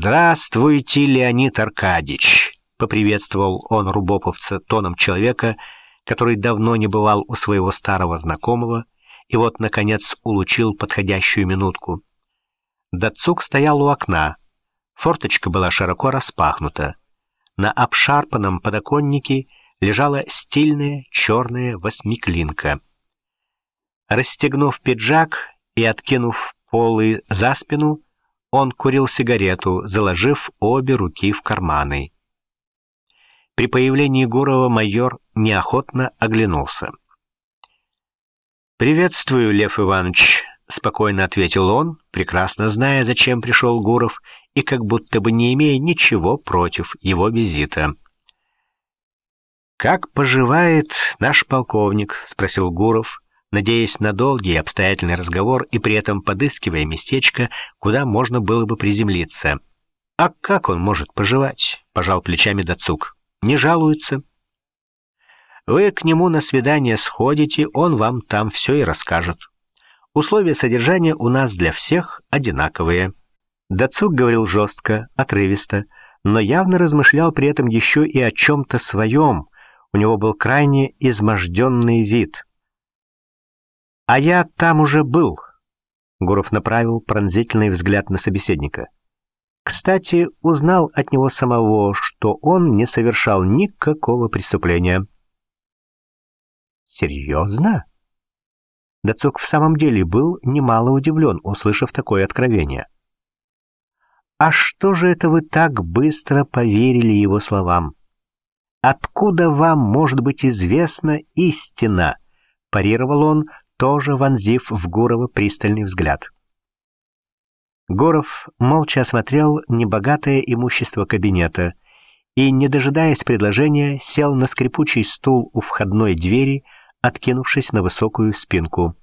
«Здравствуйте, Леонид Аркадьевич!» — поприветствовал он рубоповца тоном человека, который давно не бывал у своего старого знакомого и вот, наконец, улучил подходящую минутку. Дацук стоял у окна. Форточка была широко распахнута. На обшарпанном подоконнике лежала стильная черная восьмиклинка. Расстегнув пиджак и откинув полы за спину, он курил сигарету, заложив обе руки в карманы. При появлении Гурова майор неохотно оглянулся. «Приветствую, Лев Иванович», — спокойно ответил он, прекрасно зная, зачем пришел Гуров, и как будто бы не имея ничего против его визита. «Как поживает наш полковник?» — спросил Гуров, надеясь на долгий и обстоятельный разговор и при этом подыскивая местечко, куда можно было бы приземлиться. «А как он может поживать?» — пожал плечами Дацук. «Не жалуется. Вы к нему на свидание сходите, он вам там все и расскажет. Условия содержания у нас для всех одинаковые». Дацук говорил жестко, отрывисто, но явно размышлял при этом еще и о чем-то своем. У него был крайне изможденный вид. «А я там уже был», — Гуров направил пронзительный взгляд на собеседника. «Кстати, узнал от него самого, что он не совершал никакого преступления». «Серьезно?» Дацук в самом деле был немало удивлен, услышав такое откровение. «А что же это вы так быстро поверили его словам? Откуда вам может быть известна истина?» — парировал он, тоже вонзив в Гурова пристальный взгляд. Гуров молча осмотрел небогатое имущество кабинета и, не дожидаясь предложения, сел на скрипучий стул у входной двери, откинувшись на высокую спинку.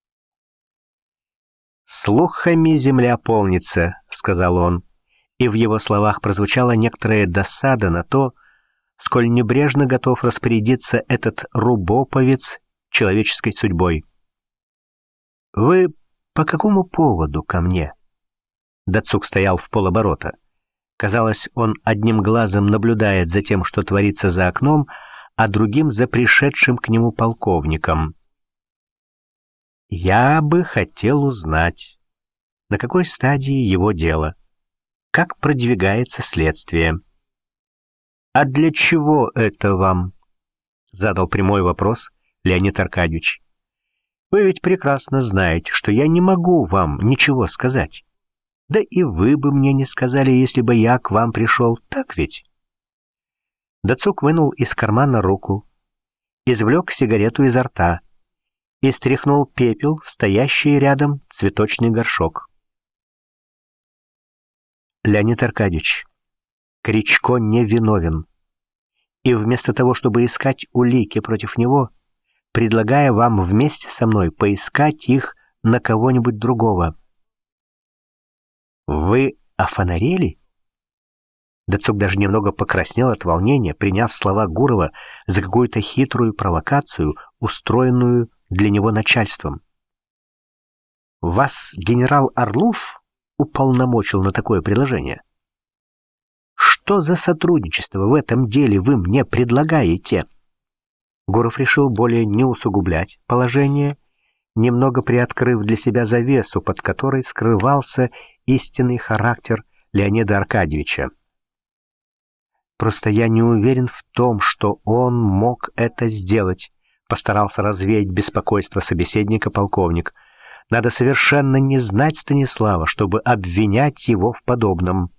«Слухами земля полнится», — сказал он, и в его словах прозвучала некоторая досада на то, сколь небрежно готов распорядиться этот рубоповец человеческой судьбой. «Вы по какому поводу ко мне?» Дацук стоял в полоборота. Казалось, он одним глазом наблюдает за тем, что творится за окном, а другим за пришедшим к нему полковником. «Я бы хотел узнать, на какой стадии его дело, как продвигается следствие». «А для чего это вам?» — задал прямой вопрос Леонид Аркадьевич. «Вы ведь прекрасно знаете, что я не могу вам ничего сказать. Да и вы бы мне не сказали, если бы я к вам пришел, так ведь?» Дацук вынул из кармана руку, извлек сигарету изо рта и стряхнул пепел в стоящий рядом цветочный горшок. «Леонид Аркадьевич, Кричко не виновен, и вместо того, чтобы искать улики против него, предлагаю вам вместе со мной поискать их на кого-нибудь другого». «Вы офонарели?» Дацук даже немного покраснел от волнения, приняв слова Гурова за какую-то хитрую провокацию, устроенную для него начальством. «Вас генерал Орлов уполномочил на такое предложение? Что за сотрудничество в этом деле вы мне предлагаете?» Гуров решил более не усугублять положение, немного приоткрыв для себя завесу, под которой скрывался истинный характер Леонида Аркадьевича. «Просто я не уверен в том, что он мог это сделать», — постарался развеять беспокойство собеседника полковник. «Надо совершенно не знать Станислава, чтобы обвинять его в подобном».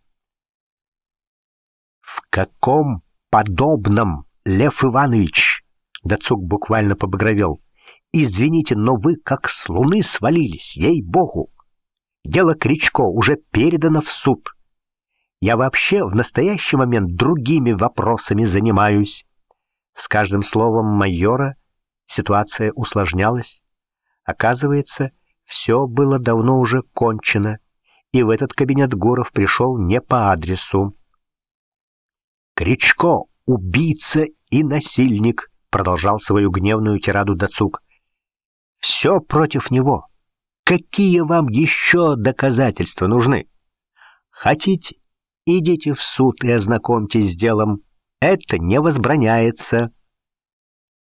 «В каком подобном, Лев Иванович?» Дацук буквально побагровел. «Извините, но вы как с луны свалились, ей-богу! Дело Кричко уже передано в суд. Я вообще в настоящий момент другими вопросами занимаюсь». С каждым словом майора ситуация усложнялась. Оказывается, все было давно уже кончено, и в этот кабинет Гуров пришел не по адресу. «Кричко — убийца и насильник», — продолжал свою гневную тираду Дацук. «Все против него. Какие вам еще доказательства нужны? Хотите, Идите в суд и ознакомьтесь с делом. Это не возбраняется.